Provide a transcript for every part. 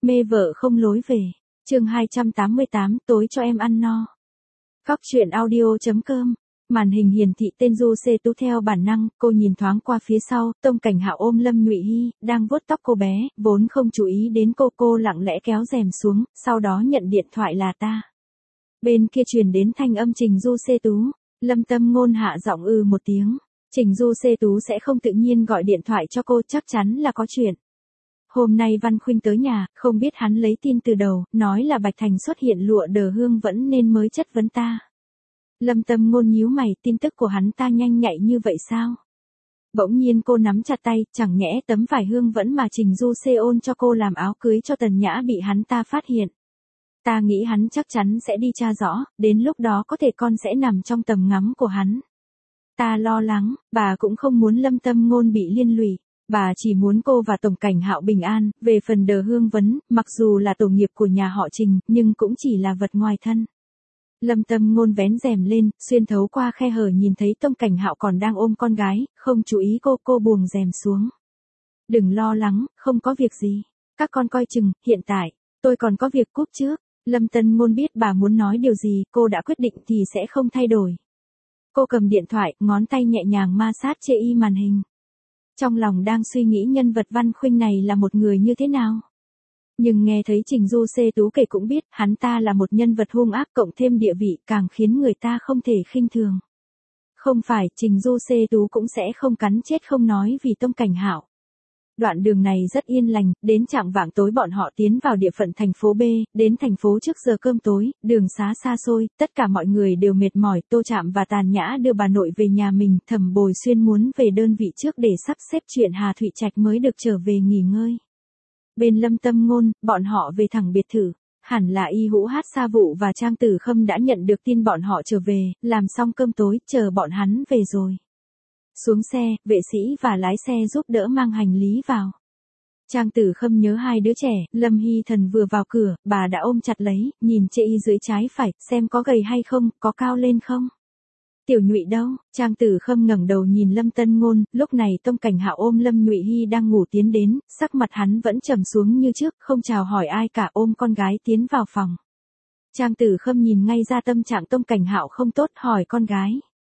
Mê vợ không lối về. Chương 288, tối cho em ăn no. Góc truyện audio.com. Màn hình hiển thị tên Du Xê Tú theo bản năng, cô nhìn thoáng qua phía sau, Tông Cảnh Hạo ôm Lâm Nhụy Hy, đang vuốt tóc cô bé, vốn không chú ý đến cô lặng lẽ kéo rèm xuống, sau đó nhận điện thoại là ta. Bên kia truyền đến thanh âm Trình Du Xê Tú, Lâm Tâm Ngôn hạ giọng một tiếng. Trình Du Xê Tú sẽ không tự nhiên gọi điện thoại cho cô, chắc chắn là có chuyện. Hôm nay Văn Khuynh tới nhà, không biết hắn lấy tin từ đầu, nói là Bạch Thành xuất hiện lụa đờ hương vẫn nên mới chất vấn ta. Lâm Tâm Ngôn nhíu mày, tin tức của hắn ta nhanh nhạy như vậy sao? Bỗng nhiên cô nắm chặt tay, chẳng nhẽ tấm vải hương vẫn mà Trình Du Xê ôn cho cô làm áo cưới cho Tần Nhã bị hắn ta phát hiện. Ta nghĩ hắn chắc chắn sẽ đi tra rõ, đến lúc đó có thể con sẽ nằm trong tầm ngắm của hắn. Ta lo lắng, bà cũng không muốn Lâm Tâm Ngôn bị liên lụy. Bà chỉ muốn cô và Tổng Cảnh Hạo bình an, về phần đờ hương vấn, mặc dù là tổ nghiệp của nhà họ Trình, nhưng cũng chỉ là vật ngoài thân. Lâm Tâm Ngôn vén rèm lên, xuyên thấu qua khe hở nhìn thấy Tông Cảnh Hạo còn đang ôm con gái, không chú ý cô buông rèm xuống. Đừng lo lắng, không có việc gì. Các con coi chừng, hiện tại, tôi còn có việc cúp trước. Lâm Tâm Ngôn biết bà muốn nói điều gì, cô đã quyết định thì sẽ không thay đổi. Cô cầm điện thoại, ngón tay nhẹ nhàng ma sát chê y màn hình. Trong lòng đang suy nghĩ nhân vật Văn Khuynh này là một người như thế nào. Nhưng nghe thấy Trình Du Xê Tú kể cũng biết, hắn ta là một nhân vật hung ác cộng thêm địa vị càng khiến người ta không thể khinh thường. Không phải, Trình Du Xê Tú cũng sẽ không cắn chết không nói vì Tông Cảnh Hạo. Đoạn đường này rất yên lành, đến chạng vạng tối bọn họ tiến vào địa phận thành phố B, đến thành phố trước giờ cơm tối, đường xá xa xôi, tất cả mọi người đều mệt mỏi, Tô Trạm và Tàn Nhã đưa bà nội về nhà mình, Thẩm Bồi Xuyên muốn về đơn vị trước để sắp xếp chuyện Hà Thụy Trạch mới được trở về nghỉ ngơi. Bên Lâm Tâm Ngôn, bọn họ về thẳng biệt thự. Hẳn là Y Hữu Hát Sa Vụ và Trang Tử Khâm đã nhận được tin bọn họ trở về, làm xong cơm tối, chờ bọn hắn về rồi. Xuống xe, vệ sĩ và lái xe giúp đỡ mang hành lý vào. Trang Tử Khâm nhớ hai đứa trẻ, Lâm Hy Thần vừa vào cửa, bà đã ôm chặt lấy, nhìn chê y dưới trái phải, xem có gầy hay không, có cao lên không. Tiểu Nhụy đâu? Trang Tử Khâm ngẩng đầu nhìn Lâm Tân Ngôn, lúc này Tông Cảnh Hạo ôm Lâm Nhụy Hy đang ngủ tiến đến, sắc mặt hắn vẫn trầm xuống như trước, không chào hỏi ai cả, ôm con gái tiến vào phòng. Trang Tử Khâm nhìn ngay ra tâm trạng Tông Cảnh Hạo không tốt, hỏi con gái.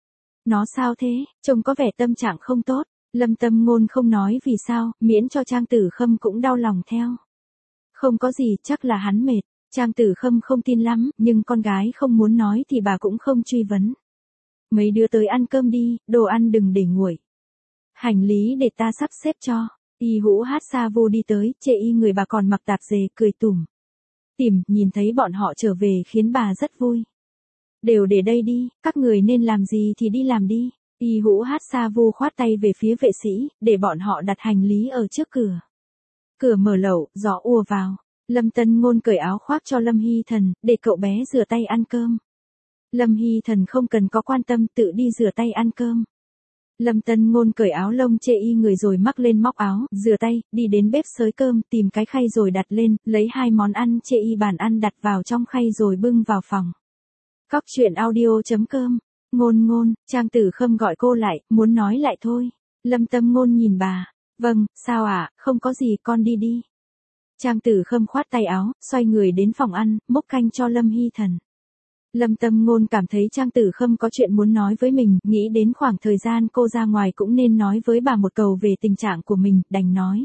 Nó sao thế, trông có vẻ tâm trạng không tốt. Lâm Tâm Ngôn không nói vì sao, miễn cho Trang Tử Khâm cũng đau lòng theo. Không có gì, chắc là hắn mệt. Trang Tử Khâm không tin lắm, nhưng con gái không muốn nói thì bà cũng không truy vấn. Mấy đứa tới ăn cơm đi, đồ ăn đừng để nguội. Hành lý để ta sắp xếp cho. Y Hữu Hát Sa Vô đi tới, chê y người bà còn mặc tạp dề, cười tủm tỉm, nhìn thấy bọn họ trở về khiến bà rất vui. Đều để đây đi, các người nên làm gì thì đi làm đi. Y Hữu Hát Sa Vu khoát tay về phía vệ sĩ, để bọn họ đặt hành lý ở trước cửa. Cửa mở lẩu, gió ùa vào. Lâm Tân Ngôn cởi áo khoác cho Lâm Hy Thần, để cậu bé rửa tay ăn cơm. Lâm Hy Thần không cần có quan tâm, tự đi rửa tay ăn cơm. Lâm Tân Ngôn cởi áo lông chê y người rồi mắc lên móc áo, rửa tay, đi đến bếp xới cơm, tìm cái khay rồi đặt lên, lấy hai món ăn chê y bàn ăn đặt vào trong khay rồi bưng vào phòng. Góc truyện audio.com. Ngôn, Trang Tử Khâm gọi cô lại, muốn nói lại thôi. Lâm Tâm Ngôn nhìn bà. Vâng, sao ạ, không có gì, con đi đi. Trang Tử Khâm khoát tay áo, xoay người đến phòng ăn, múc canh cho Lâm Hy Thần. Lâm Tâm Ngôn cảm thấy Trang Tử Khâm có chuyện muốn nói với mình, nghĩ đến khoảng thời gian cô ra ngoài cũng nên nói với bà một câu về tình trạng của mình, đành nói.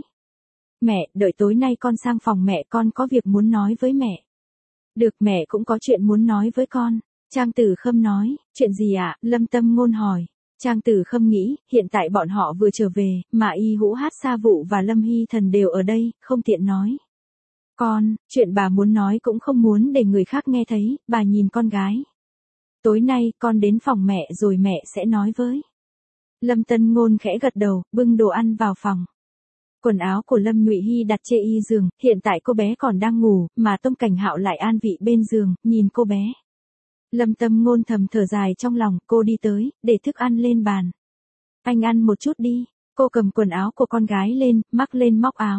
Mẹ, đợi tối nay con sang phòng mẹ, con có việc muốn nói với mẹ. Được, mẹ cũng có chuyện muốn nói với con. Trang Tử Khâm nói, chuyện gì ạ? Lâm Tâm Ngôn hỏi. Trang Tử Khâm nghĩ, hiện tại bọn họ vừa trở về, mà Y Hữu Hát Sa Vụ và Lâm Hy Thần đều ở đây, không tiện nói. Con, chuyện bà muốn nói cũng không muốn để người khác nghe thấy, bà nhìn con gái. Tối nay, con đến phòng mẹ rồi mẹ sẽ nói với. Lâm Tân Ngôn khẽ gật đầu, bưng đồ ăn vào phòng. Quần áo của Lâm Nhụy Hy đặt chê y giường, hiện tại cô bé còn đang ngủ, mà Tông Cảnh Hạo lại an vị bên giường, nhìn cô bé. Lâm Tâm Ngôn thầm thở dài trong lòng, cô đi tới, để thức ăn lên bàn. Anh ăn một chút đi, cô cầm quần áo của con gái lên, mắc lên móc áo.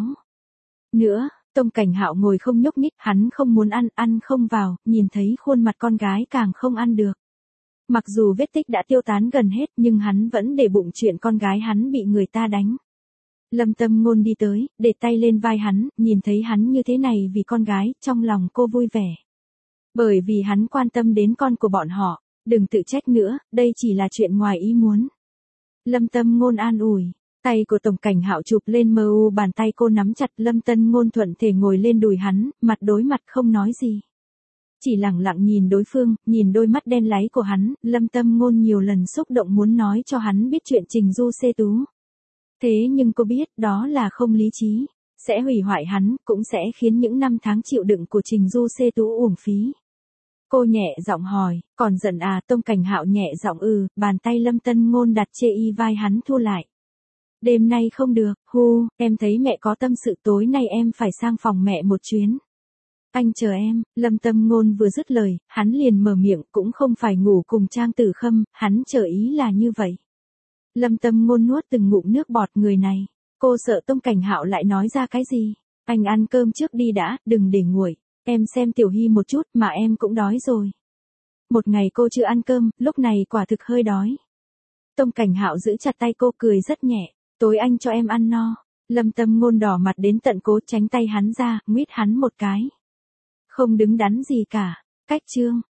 Nữa, Tông Cảnh Hạo ngồi không nhúc nhích, hắn không muốn ăn không vào, nhìn thấy khuôn mặt con gái càng không ăn được. Mặc dù vết tích đã tiêu tán gần hết nhưng hắn vẫn để bụng chuyện con gái hắn bị người ta đánh. Lâm Tâm Ngôn đi tới, để tay lên vai hắn, nhìn thấy hắn như thế này vì con gái, trong lòng cô vui vẻ. Bởi vì hắn quan tâm đến con của bọn họ, đừng tự trách nữa, đây chỉ là chuyện ngoài ý muốn. Lâm Tâm Ngôn an ủi, tay của Tổng Cảnh Hạo chụp lên bàn tay cô nắm chặt. Lâm Tâm Ngôn thuận thể ngồi lên đùi hắn, mặt đối mặt không nói gì. Chỉ lặng lặng nhìn đối phương, nhìn đôi mắt đen láy của hắn, Lâm Tâm Ngôn nhiều lần xúc động muốn nói cho hắn biết chuyện Trình Du Xê Tú. Thế nhưng cô biết đó là không lý trí, sẽ hủy hoại hắn, cũng sẽ khiến những năm tháng chịu đựng của Trình Du Xê Tú uổng phí. Cô nhẹ giọng hỏi, còn giận à? Tông Cảnh Hạo nhẹ giọng bàn tay Lâm Tâm Ngôn đặt chê y vai hắn thu lại. Đêm nay không được, em thấy mẹ có tâm sự, tối nay em phải sang phòng mẹ một chuyến. Anh chờ em. Lâm Tâm Ngôn vừa dứt lời, hắn liền mở miệng, cũng không phải ngủ cùng Trang Tử Khâm, hắn chờ ý là như vậy. Lâm Tâm Ngôn nuốt từng ngụm nước bọt, người này, cô sợ Tông Cảnh Hạo lại nói ra cái gì. Anh ăn cơm trước đi đã, đừng để nguội, em xem Tiểu Hy một chút mà em cũng đói rồi. Một ngày cô chưa ăn cơm, lúc này quả thực hơi đói. Tông Cảnh Hạo giữ chặt tay cô, cười rất nhẹ, tối anh cho em ăn no. Lâm Tâm Ngôn đỏ mặt đến tận cố tránh tay hắn ra, nguyết hắn một cái. Không đứng đắn gì cả. Cách chương